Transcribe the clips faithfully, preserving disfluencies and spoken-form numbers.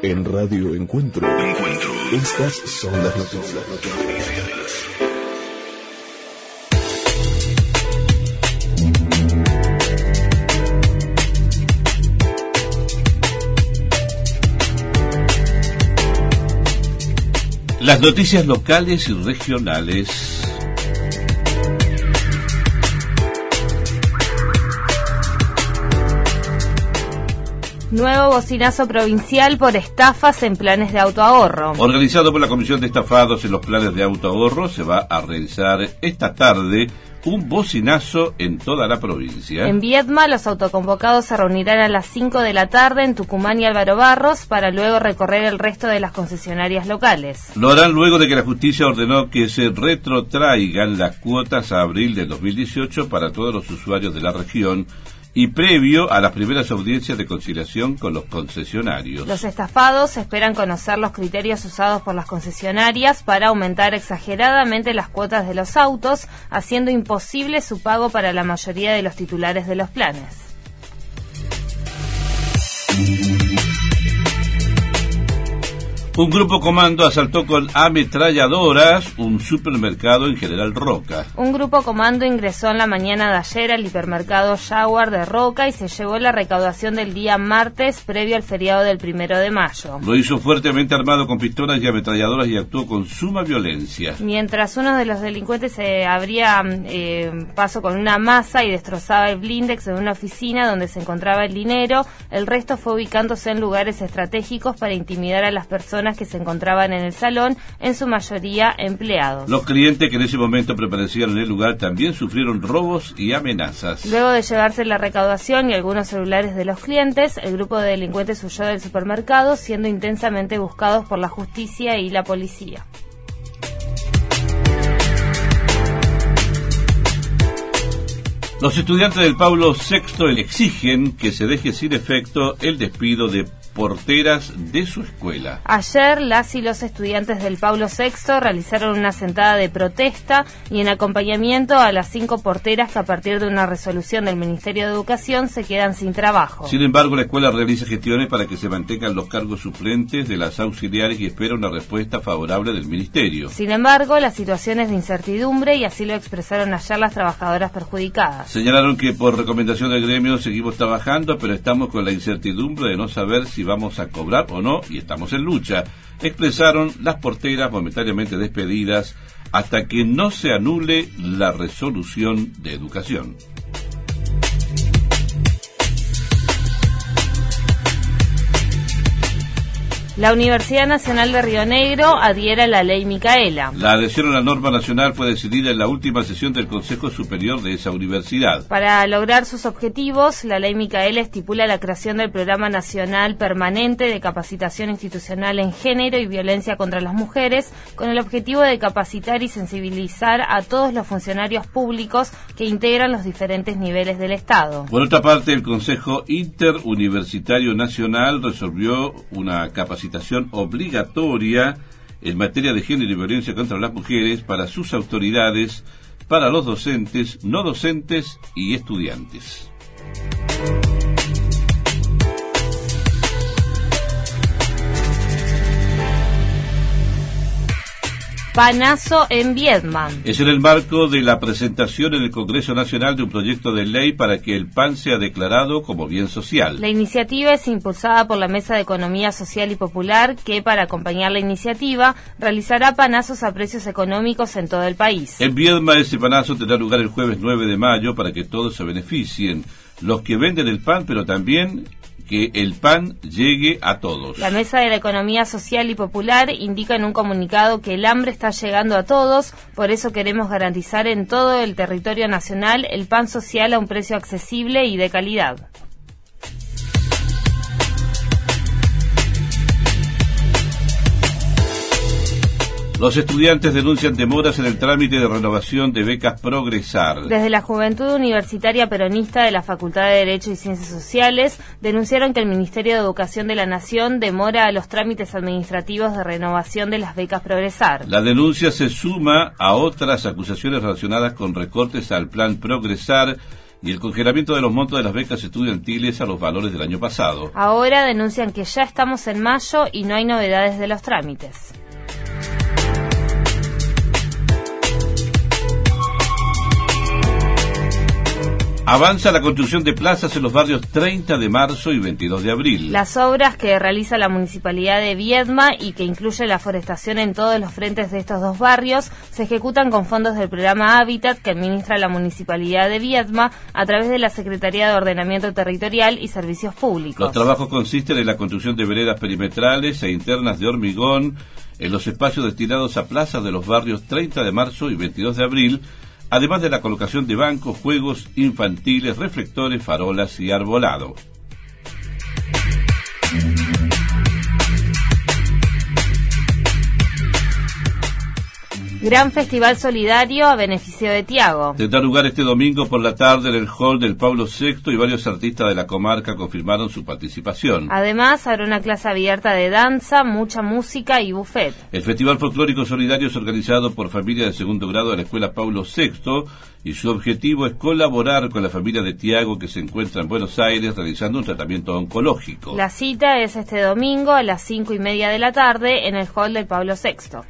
En Radio Encuentro. Encuentro. Estas son las noticias. Las noticias locales y regionales. Nuevo bocinazo provincial por estafas en planes de autoahorro. Organizado por la Comisión de Estafados en los planes de autoahorro, se va a realizar esta tarde un bocinazo en toda la provincia. En Viedma, los autoconvocados se reunirán a las cinco de la tarde en Tucumán y Álvaro Barros para luego recorrer el resto de las concesionarias locales. Lo harán luego de que la justicia ordenó que se retrotraigan las cuotas a abril del dos mil dieciocho para todos los usuarios de la región y previo a las primeras audiencias de conciliación con los concesionarios. Los estafados esperan conocer los criterios usados por las concesionarias para aumentar exageradamente las cuotas de los autos, haciendo imposible su pago para la mayoría de los titulares de los planes. Un grupo comando asaltó con ametralladoras un supermercado en General Roca. Un grupo comando ingresó en la mañana de ayer al hipermercado Jaguar de Roca y se llevó la recaudación del día martes previo al feriado del primero de mayo. Lo hizo fuertemente armado con pistolas y ametralladoras y actuó con suma violencia. Mientras uno de los delincuentes se abría eh, paso con una masa y destrozaba el blindex de una oficina donde se encontraba el dinero, el resto fue ubicándose en lugares estratégicos para intimidar a las personas que se encontraban en el salón, en su mayoría empleados. Los clientes que en ese momento permanecían en el lugar también sufrieron robos y amenazas. Luego de llevarse la recaudación y algunos celulares de los clientes, el grupo de delincuentes huyó del supermercado, siendo intensamente buscados por la justicia y la policía. Los estudiantes del Pablo sexto exigen que se deje sin efecto el despido de porteras de su escuela. Ayer, las y los estudiantes del Pablo sexto realizaron una sentada de protesta y en acompañamiento a las cinco porteras que a partir de una resolución del Ministerio de Educación se quedan sin trabajo. Sin embargo, la escuela realiza gestiones para que se mantengan los cargos suplentes de las auxiliares y espera una respuesta favorable del Ministerio. Sin embargo, la situación es de incertidumbre y así lo expresaron ayer las trabajadoras perjudicadas. Señalaron que por recomendación del gremio seguimos trabajando, pero estamos con la incertidumbre de no saber si vamos a cobrar o no y estamos en lucha, expresaron las porteras momentáneamente despedidas hasta que no se anule la resolución de educación. La Universidad Nacional de Río Negro adhiere a la Ley Micaela. La adhesión a la norma nacional fue decidida en la última sesión del Consejo Superior de esa universidad. Para lograr sus objetivos, la Ley Micaela estipula la creación del Programa Nacional Permanente de Capacitación Institucional en Género y Violencia contra las Mujeres, con el objetivo de capacitar y sensibilizar a todos los funcionarios públicos que integran los diferentes niveles del Estado. Por otra parte, el Consejo Interuniversitario Nacional resolvió una capacitación obligatoria en materia de género y violencia contra las mujeres para sus autoridades, para los docentes, no docentes y estudiantes. Panazo en Viedma. Es en el marco de la presentación en el Congreso Nacional de un proyecto de ley para que el pan sea declarado como bien social. La iniciativa es impulsada por la Mesa de Economía Social y Popular, que para acompañar la iniciativa realizará panazos a precios económicos en todo el país. En Viedma ese panazo tendrá lugar el jueves nueve de mayo para que todos se beneficien, los que venden el pan, pero también que el pan llegue a todos. La Mesa de la Economía Social y Popular indica en un comunicado que el hambre está llegando a todos, por eso queremos garantizar en todo el territorio nacional el pan social a un precio accesible y de calidad. Los estudiantes denuncian demoras en el trámite de renovación de becas Progresar. Desde la Juventud Universitaria Peronista de la Facultad de Derecho y Ciencias Sociales denunciaron que el Ministerio de Educación de la Nación demora los trámites administrativos de renovación de las becas Progresar. La denuncia se suma a otras acusaciones relacionadas con recortes al plan Progresar y el congelamiento de los montos de las becas estudiantiles a los valores del año pasado. Ahora denuncian que ya estamos en mayo y no hay novedades de los trámites. Avanza la construcción de plazas en los barrios treinta de marzo y veintidós de abril. Las obras que realiza la Municipalidad de Viedma y que incluye la forestación en todos los frentes de estos dos barrios se ejecutan con fondos del programa Hábitat que administra la Municipalidad de Viedma a través de la Secretaría de Ordenamiento Territorial y Servicios Públicos. Los trabajos consisten en la construcción de veredas perimetrales e internas de hormigón en los espacios destinados a plazas de los barrios treinta de marzo y veintidós de abril, además de la colocación de bancos, juegos infantiles, reflectores, farolas y arbolado. Gran festival solidario a beneficio de Tiago. Tendrá lugar este domingo por la tarde en el hall del Pablo sexto y varios artistas de la comarca confirmaron su participación. Además, habrá una clase abierta de danza, mucha música y buffet. El Festival Folclórico Solidario es organizado por familias de segundo grado de la Escuela Pablo sexto y su objetivo es colaborar con la familia de Tiago que se encuentra en Buenos Aires realizando un tratamiento oncológico. La cita es este domingo a las cinco y media de la tarde en el hall del Pablo sexto.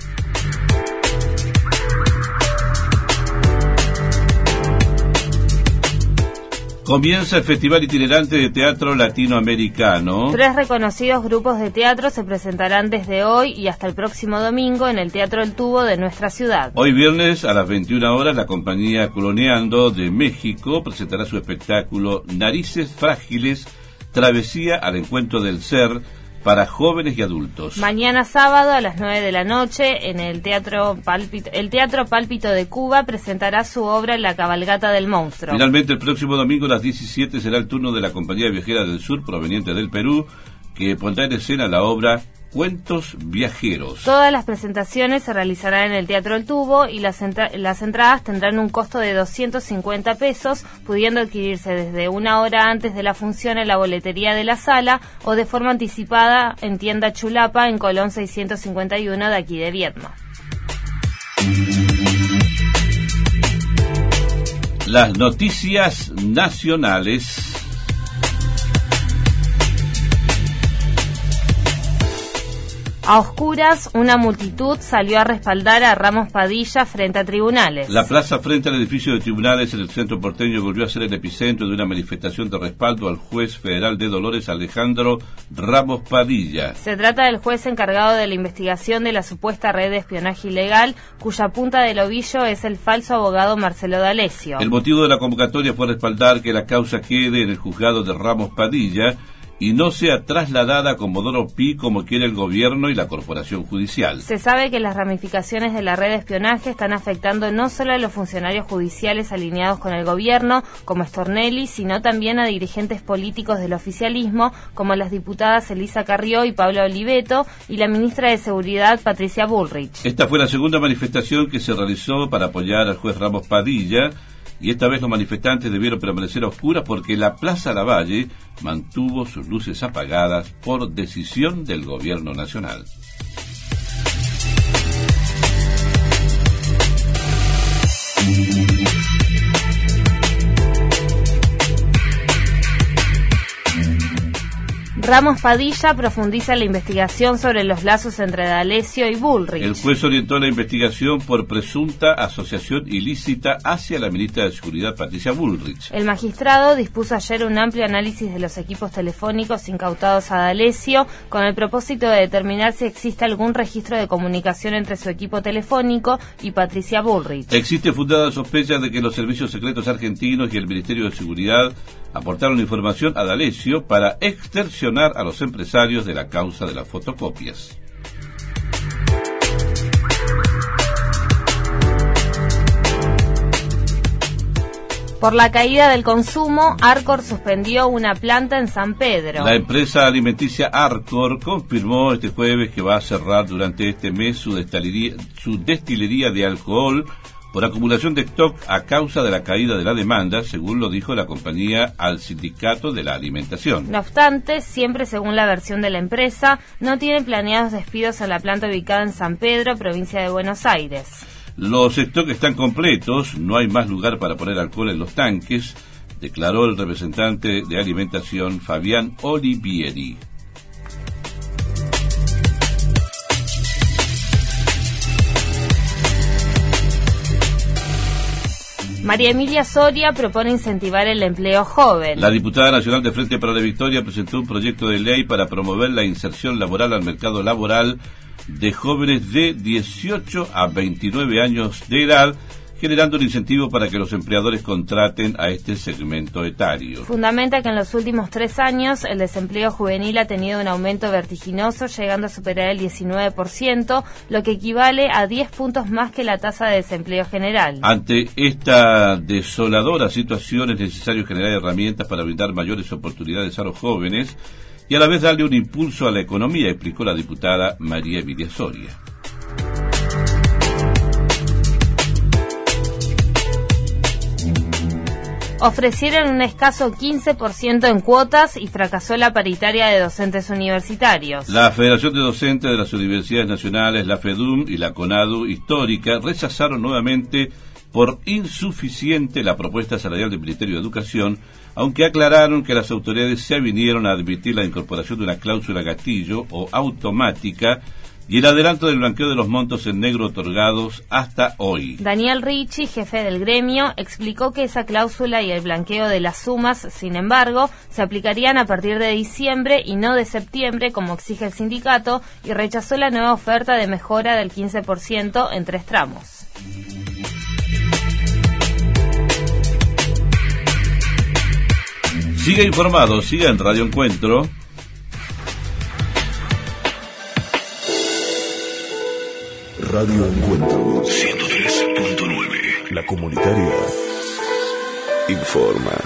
Comienza el Festival Itinerante de Teatro Latinoamericano. Tres reconocidos grupos de teatro se presentarán desde hoy y hasta el próximo domingo en el Teatro El Tubo de nuestra ciudad. Hoy viernes a las veintiuna horas la compañía Coloneando de México presentará su espectáculo Narices Frágiles, Travesía al Encuentro del Ser, para jóvenes y adultos. Mañana sábado a las nueve de la noche en el Teatro Pálpito, el Teatro Pálpito de Cuba presentará su obra La Cabalgata del Monstruo. Finalmente el próximo domingo a las diecisiete será el turno de la Compañía Viajera del Sur proveniente del Perú, que pondrá en escena la obra Cuentos Viajeros. Todas las presentaciones se realizarán en el Teatro El Tubo y las, entra- las entradas tendrán un costo de doscientos cincuenta pesos, pudiendo adquirirse desde una hora antes de la función en la boletería de la sala o de forma anticipada en Tienda Chulapa en Colón seiscientos cincuenta y uno de aquí de Viedma. Las noticias nacionales. A oscuras, una multitud salió a respaldar a Ramos Padilla frente a tribunales. La plaza frente al edificio de tribunales en el centro porteño volvió a ser el epicentro de una manifestación de respaldo al juez federal de Dolores Alejandro Ramos Padilla. Se trata del juez encargado de la investigación de la supuesta red de espionaje ilegal, cuya punta del ovillo es el falso abogado Marcelo D'Alessio. El motivo de la convocatoria fue respaldar que la causa quede en el juzgado de Ramos Padilla y no sea trasladada a Comodoro Pi como quiere el gobierno y la corporación judicial. Se sabe que las ramificaciones de la red de espionaje están afectando no solo a los funcionarios judiciales alineados con el gobierno, como Stornelli, sino también a dirigentes políticos del oficialismo, como las diputadas Elisa Carrió y Pablo Oliveto, y la ministra de Seguridad, Patricia Bullrich. Esta fue la segunda manifestación que se realizó para apoyar al juez Ramos Padilla, y esta vez los manifestantes debieron permanecer a oscuras porque la Plaza Lavalle mantuvo sus luces apagadas por decisión del gobierno nacional. Ramos Padilla profundiza la investigación sobre los lazos entre D'Alessio y Bullrich. El juez orientó la investigación por presunta asociación ilícita hacia la ministra de Seguridad, Patricia Bullrich. El magistrado dispuso ayer un amplio análisis de los equipos telefónicos incautados a D'Alessio con el propósito de determinar si existe algún registro de comunicación entre su equipo telefónico y Patricia Bullrich. Existe fundada sospecha de que los servicios secretos argentinos y el Ministerio de Seguridad aportaron información a D'Alessio para extorsionar a los empresarios de la causa de las fotocopias. Por la caída del consumo, Arcor suspendió una planta en San Pedro. La empresa alimenticia Arcor confirmó este jueves que va a cerrar durante este mes su destilería, su destilería de alcohol por acumulación de stock a causa de la caída de la demanda, según lo dijo la compañía al Sindicato de la Alimentación. No obstante, siempre según la versión de la empresa, no tienen planeados despidos en la planta ubicada en San Pedro, provincia de Buenos Aires. Los stocks están completos, no hay más lugar para poner alcohol en los tanques, declaró el representante de alimentación Fabián Olivieri. María Emilia Soria propone incentivar el empleo joven. La diputada nacional de Frente para la Victoria presentó un proyecto de ley para promover la inserción laboral al mercado laboral de jóvenes de dieciocho a veintinueve años de edad, generando un incentivo para que los empleadores contraten a este segmento etario. Fundamenta que en los últimos tres años el desempleo juvenil ha tenido un aumento vertiginoso, llegando a superar el diecinueve por ciento, lo que equivale a diez puntos más que la tasa de desempleo general. Ante esta desoladora situación es necesario generar herramientas para brindar mayores oportunidades a los jóvenes y a la vez darle un impulso a la economía, explicó la diputada María Emilia Soria. Ofrecieron un escaso quince por ciento en cuotas y fracasó la paritaria de docentes universitarios. La Federación de Docentes de las Universidades Nacionales, la FEDUM y la CONADU Histórica rechazaron nuevamente por insuficiente la propuesta salarial del Ministerio de Educación, aunque aclararon que las autoridades se avinieron a admitir la incorporación de una cláusula gatillo o automática y el adelanto del blanqueo de los montos en negro otorgados hasta hoy. Daniel Ricci, jefe del gremio, explicó que esa cláusula y el blanqueo de las sumas, sin embargo, se aplicarían a partir de diciembre y no de septiembre, como exige el sindicato, y rechazó la nueva oferta de mejora del quince por ciento en tres tramos. Siga informado, siga en Radio Encuentro. Radio Encuentro ciento tres punto nueve. La comunitaria informa.